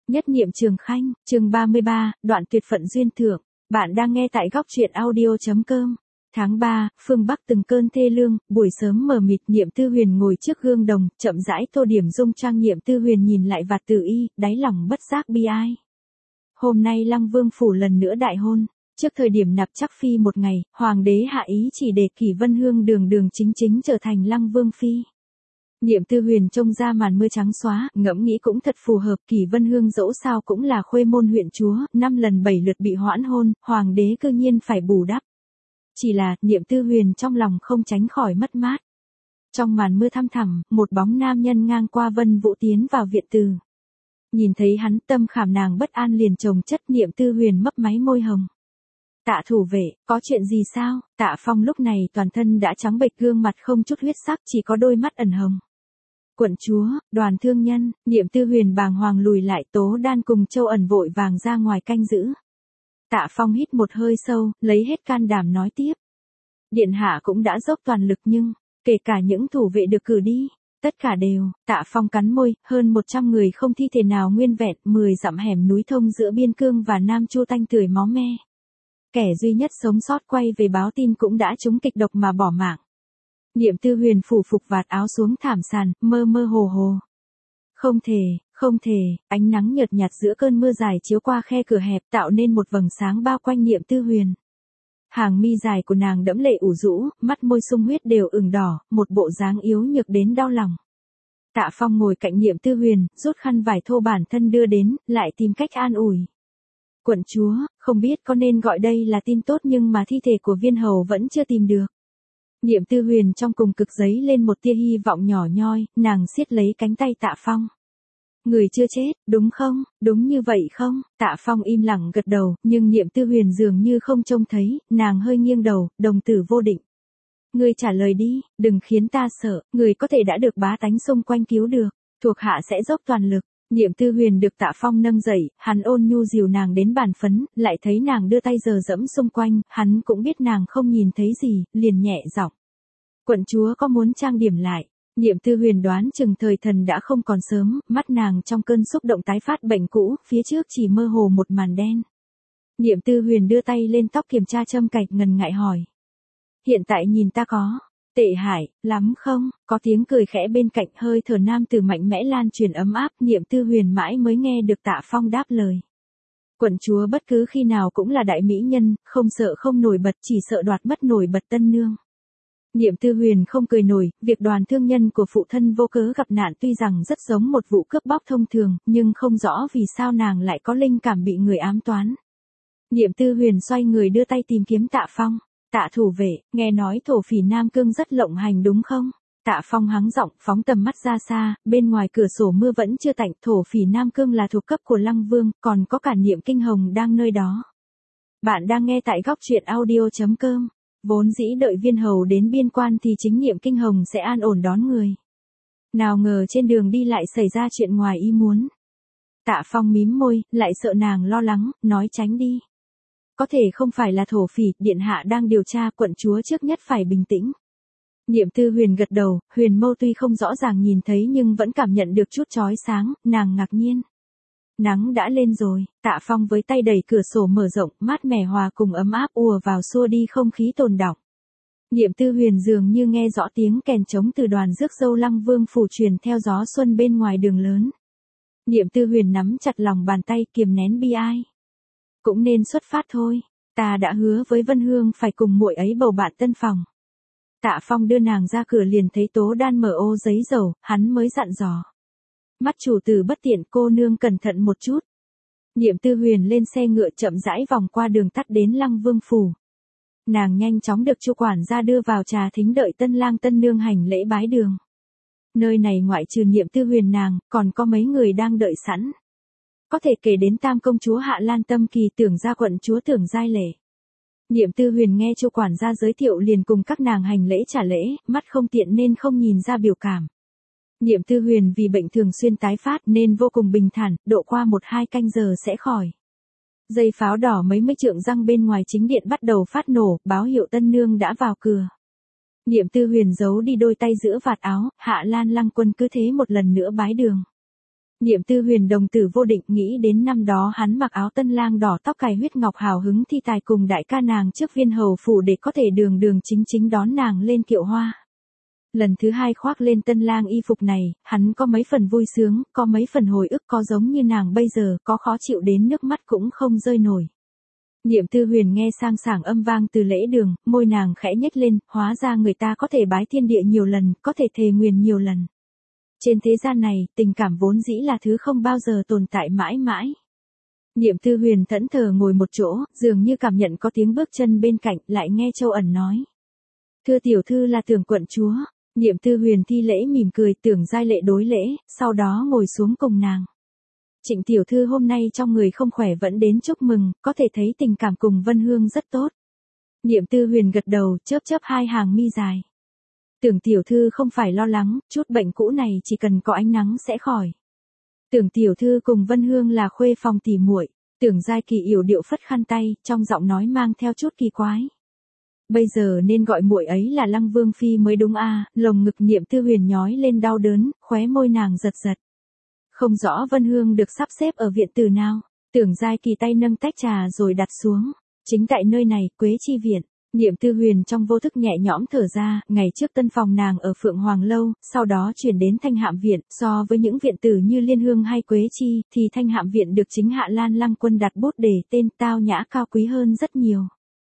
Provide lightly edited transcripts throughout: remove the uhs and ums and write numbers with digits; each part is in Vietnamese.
Nhất niệm Trường Khanh, chương 33, đoạn tuyệt phận duyên thượng. Bạn đang nghe tại góc truyện audio.com. Tháng 3, phương Bắc từng cơn thê lương, buổi sớm mờ mịt, Niệm Tư Huyền ngồi trước gương đồng, chậm rãi tô điểm dung trang. Niệm Tư Huyền nhìn lại vạt tử y, đáy lòng bất giác bi ai. Hôm nay Lăng Vương phủ lần nữa đại hôn. Trước thời điểm nạp chắc phi một ngày, hoàng đế hạ ý chỉ để Kỷ Vân Hương đường đường chính chính trở thành Lăng Vương phi. Niệm Tư Huyền trông ra màn mưa trắng xóa, ngẫm nghĩ cũng thật phù hợp. Kỷ Vân Hương dẫu sao cũng là khuê môn huyện chúa, 5 lần 7 lượt bị hoãn hôn, hoàng đế cư nhiên phải bù đắp. Chỉ là, Niệm Tư Huyền trong lòng không tránh khỏi mất mát. Trong màn mưa thăm thẳm, một bóng nam nhân ngang qua Vân Vũ tiến vào viện từ. Nhìn thấy hắn, tâm khảm nàng bất an liền chồng chất. Niệm Tư Huyền mấp máy môi hồng. Tạ thủ vệ, có chuyện gì sao? Tạ Phong lúc này toàn thân đã trắng bệch, gương mặt không chút huyết sắc, chỉ có đôi mắt ẩn hồng. Quận chúa, Đoàn thương nhân. Niệm Tư Huyền bàng hoàng lùi lại, Tố Đan cùng Châu Ẩn vội vàng ra ngoài canh giữ. Tạ Phong hít một hơi sâu, lấy hết can đảm nói tiếp. Điện hạ cũng đã dốc toàn lực nhưng, kể cả những thủ vệ được cử đi, tất cả đều. Tạ Phong cắn môi, hơn 100 người không thi thể nào nguyên vẹn, 10 dặm hẻm núi thông giữa Biên Cương và Nam Chu tanh tưởi máu me. Kẻ duy nhất sống sót quay về báo tin cũng đã trúng kịch độc mà bỏ mạng. Niệm Tư Huyền phủ phục vạt áo xuống thảm sàn, mơ mơ hồ hồ. Không thể, ánh nắng nhợt nhạt giữa cơn mưa dài chiếu qua khe cửa hẹp, tạo nên một vầng sáng bao quanh Niệm Tư Huyền. Hàng mi dài của nàng đẫm lệ ủ rũ, mắt môi sung huyết đều ửng đỏ, một bộ dáng yếu nhược đến đau lòng. Tạ Phong ngồi cạnh Niệm Tư Huyền, rút khăn vải thô bản thân đưa đến, lại tìm cách an ủi. Quận chúa, không biết có nên gọi đây là tin tốt, nhưng mà thi thể của Viên hầu vẫn chưa tìm được. Niệm Tư Huyền trong cùng cực giấy lên một tia hy vọng nhỏ nhoi, nàng siết lấy cánh tay Tạ Phong. Người chưa chết, đúng không? Đúng như vậy không? Tạ Phong im lặng gật đầu, nhưng Niệm Tư Huyền dường như không trông thấy, nàng hơi nghiêng đầu, đồng tử vô định. Ngươi trả lời đi, đừng khiến ta sợ, người có thể đã được bá tánh xung quanh cứu được, thuộc hạ sẽ dốc toàn lực. Niệm Tư Huyền được Tạ Phong nâng dậy, hắn ôn nhu dìu nàng đến bàn phấn, lại thấy nàng đưa tay dờ dẫm xung quanh, hắn cũng biết nàng không nhìn thấy gì, liền nhẹ giọng. Quận chúa có muốn trang điểm lại? Niệm Tư Huyền đoán chừng thời thần đã không còn sớm, mắt nàng trong cơn xúc động tái phát bệnh cũ, phía trước chỉ mơ hồ một màn đen. Niệm Tư Huyền đưa tay lên tóc kiểm tra châm cạch, ngần ngại hỏi. Hiện tại nhìn ta có tệ hại lắm không? Có tiếng cười khẽ bên cạnh, hơi thở nam tử mạnh mẽ lan truyền ấm áp. Niệm Tư Huyền mãi mới nghe được Tạ Phong đáp lời. Quận chúa bất cứ khi nào cũng là đại mỹ nhân, không sợ không nổi bật, chỉ sợ đoạt mất nổi bật tân nương. Niệm Tư Huyền không cười nổi, việc Đoàn thương nhân của phụ thân vô cớ gặp nạn tuy rằng rất giống một vụ cướp bóc thông thường, nhưng không rõ vì sao nàng lại có linh cảm bị người ám toán. Niệm Tư Huyền xoay người đưa tay tìm kiếm Tạ Phong. Tạ thủ vệ, nghe nói thổ phỉ Nam Cương rất lộng hành đúng không? Tạ Phong hắng giọng, phóng tầm mắt ra xa, bên ngoài cửa sổ mưa vẫn chưa tạnh. Thổ phỉ Nam Cương là thuộc cấp của Lăng Vương, còn có cả Niệm Kinh Hồng đang nơi đó. Bạn đang nghe tại góc truyện audio.com. Vốn dĩ đợi Viên hầu đến biên quan thì chính Niệm Kinh Hồng sẽ an ổn đón người. Nào ngờ trên đường đi lại xảy ra chuyện ngoài ý muốn. Tạ Phong mím môi, lại sợ nàng lo lắng, nói tránh đi. Có thể không phải là thổ phỉ, điện hạ đang điều tra, quận chúa trước nhất phải bình tĩnh. Niệm Tư Huyền gật đầu, huyền mâu tuy không rõ ràng nhìn thấy nhưng vẫn cảm nhận được chút chói sáng, nàng ngạc nhiên. Nắng đã lên rồi. Tạ Phong với tay đẩy cửa sổ mở rộng, mát mẻ hòa cùng ấm áp ùa vào xua đi không khí tồn đọng. Niệm Tư Huyền dường như nghe rõ tiếng kèn trống từ đoàn rước dâu Lăng Vương phủ truyền theo gió xuân bên ngoài đường lớn. Niệm Tư Huyền nắm chặt lòng bàn tay, kiềm nén bi ai. Cũng nên xuất phát thôi. Ta đã hứa với Vân Hương phải cùng muội ấy bầu bạn tân phòng. Tạ Phong đưa nàng ra cửa liền thấy Tố Đan mở ô giấy dầu, hắn mới dặn dò. Mắt chủ tử bất tiện, cô nương cẩn thận một chút. Niệm Tư Huyền lên xe ngựa chậm rãi vòng qua đường tắt đến Lăng Vương phủ. Nàng nhanh chóng được chu quản gia đưa vào trà thính đợi tân lang tân nương hành lễ bái đường. Nơi này ngoại trừ Niệm Tư Huyền nàng, còn có mấy người đang đợi sẵn. Có thể kể đến Tam công chúa Hạ Lan Tâm Kỳ, Tưởng gia quận chúa Tưởng Giai Lệ. Niệm Tư Huyền nghe chu quản gia giới thiệu liền cùng các nàng hành lễ trả lễ, mắt không tiện nên không nhìn ra biểu cảm. Niệm Tư Huyền vì bệnh thường xuyên tái phát nên vô cùng bình thản, độ qua 1-2 canh giờ sẽ khỏi. Dây pháo đỏ mấy mươi trượng răng bên ngoài chính điện bắt đầu phát nổ, báo hiệu tân nương đã vào cửa. Niệm Tư Huyền giấu đi đôi tay giữa vạt áo, Hạ Lan Lăng Quân cứ thế một lần nữa bái đường. Niệm Tư Huyền đồng tử vô định, nghĩ đến năm đó hắn mặc áo tân lang đỏ, tóc cài huyết ngọc, hào hứng thi tài cùng đại ca nàng trước Viên hầu phủ để có thể đường đường chính chính đón nàng lên kiệu hoa. Lần thứ hai khoác lên tân lang y phục này, hắn có mấy phần vui sướng, có mấy phần hồi ức, có giống như nàng bây giờ, có khó chịu đến nước mắt cũng không rơi nổi. Niệm Tư Huyền nghe sang sảng âm vang từ lễ đường, môi nàng khẽ nhếch lên, hóa ra người ta có thể bái thiên địa nhiều lần, có thể thề nguyền nhiều lần. Trên thế gian này, tình cảm vốn dĩ là thứ không bao giờ tồn tại mãi mãi. Niệm Tư Huyền thẫn thờ ngồi một chỗ, dường như cảm nhận có tiếng bước chân bên cạnh, lại nghe Châu Ẩn nói. Thưa tiểu thư là Tưởng quận chúa. Niệm Tư Huyền thi lễ mỉm cười, Tưởng giai lệ đối lễ, sau đó ngồi xuống cùng nàng. Trịnh tiểu thư hôm nay trong người không khỏe vẫn đến chúc mừng, có thể thấy tình cảm cùng Vân Hương rất tốt. Niệm Tư Huyền gật đầu, chớp chớp hai hàng mi dài. Tưởng tiểu thư không phải lo lắng, chút bệnh cũ này chỉ cần có ánh nắng sẽ khỏi. Tưởng tiểu thư cùng Vân Hương là khuê phòng tỉ muội. Tưởng giai kỳ yểu điệu phất khăn tay, trong giọng nói mang theo chút kỳ quái. Bây giờ nên gọi muội ấy là Lăng Vương phi mới đúng a. Lồng ngực Niệm Tư Huyền nhói lên đau đớn, khóe môi nàng giật giật. Không rõ Vân Hương được sắp xếp ở viện từ nào. Tưởng giai kỳ tay nâng tách trà rồi đặt xuống. Chính tại nơi này, Quế Chi viện. Niệm Tư Huyền trong vô thức nhẹ nhõm thở ra, ngày trước tân phòng nàng ở Phượng Hoàng Lâu, sau đó chuyển đến Thanh Hạm Viện, so với những viện tử như Liên Hương hay Quế Chi, thì Thanh Hạm Viện được chính Hạ Lan Lăng Quân đặt bút để tên, tao nhã cao quý hơn rất nhiều.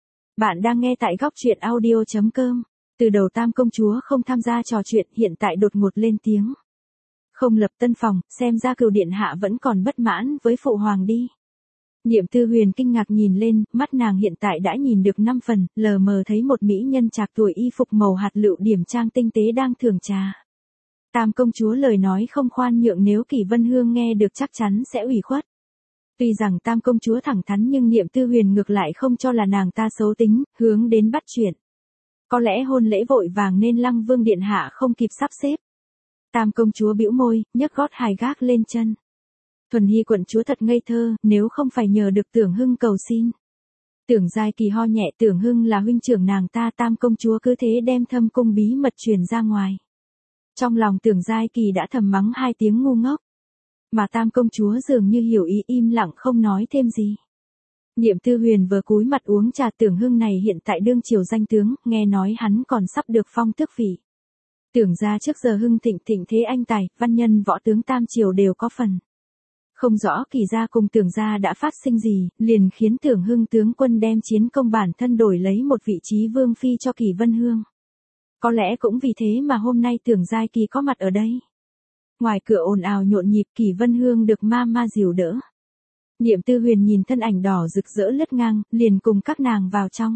Bạn đang nghe tại góc truyện audio.com. Từ đầu Tam công chúa không tham gia trò chuyện, hiện tại đột ngột lên tiếng. Không lập tân phòng, xem ra Cửu điện hạ vẫn còn bất mãn với phụ hoàng đi. Niệm Tư Huyền kinh ngạc nhìn lên, mắt nàng hiện tại đã nhìn được 5 phần, lờ mờ thấy một mỹ nhân trạc tuổi y phục màu hạt lựu điểm trang tinh tế đang thưởng trà. Tam công chúa lời nói không khoan nhượng, nếu Kỷ Vân Hương nghe được chắc chắn sẽ ủy khuất. Tuy rằng Tam công chúa thẳng thắn nhưng Niệm Tư Huyền ngược lại không cho là nàng ta xấu tính, hướng đến bắt chuyện. Có lẽ hôn lễ vội vàng nên Lăng Vương điện hạ không kịp sắp xếp. Tam công chúa bĩu môi, nhấc gót hài gác lên chân. Thuần Hy quận chúa thật ngây thơ, nếu không phải nhờ được Tưởng Hưng cầu xin. Tưởng giai kỳ ho nhẹ, Tưởng Hưng là huynh trưởng nàng ta. Tam công chúa cứ thế đem thâm cung bí mật truyền ra ngoài. Trong lòng Tưởng giai kỳ đã thầm mắng 2 tiếng ngu ngốc. Mà Tam công chúa dường như hiểu ý, im lặng không nói thêm gì. Niệm Tư Huyền vừa cúi mặt uống trà. Tưởng Hưng này hiện tại đương triều danh tướng, nghe nói hắn còn sắp được phong tước vị. Tưởng gia trước giờ hưng thịnh, thịnh thế anh tài, văn nhân võ tướng tam triều đều có phần. Không rõ Kỳ gia cùng Tưởng gia đã phát sinh gì, liền khiến Tưởng Hưng tướng quân đem chiến công bản thân đổi lấy một vị trí vương phi cho Kỷ Vân Hương. Có lẽ cũng vì thế mà hôm nay Tưởng giai kỳ có mặt ở đây. Ngoài cửa ồn ào nhộn nhịp, Kỷ Vân Hương được ma dìu đỡ. Niệm Tư Huyền nhìn thân ảnh đỏ rực rỡ lướt ngang, liền cùng các nàng vào trong.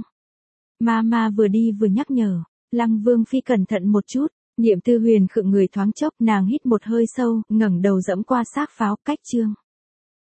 Ma vừa đi vừa nhắc nhở, Lăng Vương phi cẩn thận một chút. Niệm Tư Huyền khựng người thoáng chốc, nàng hít một hơi sâu, ngẩng đầu dẫm qua xác pháo, cách chương.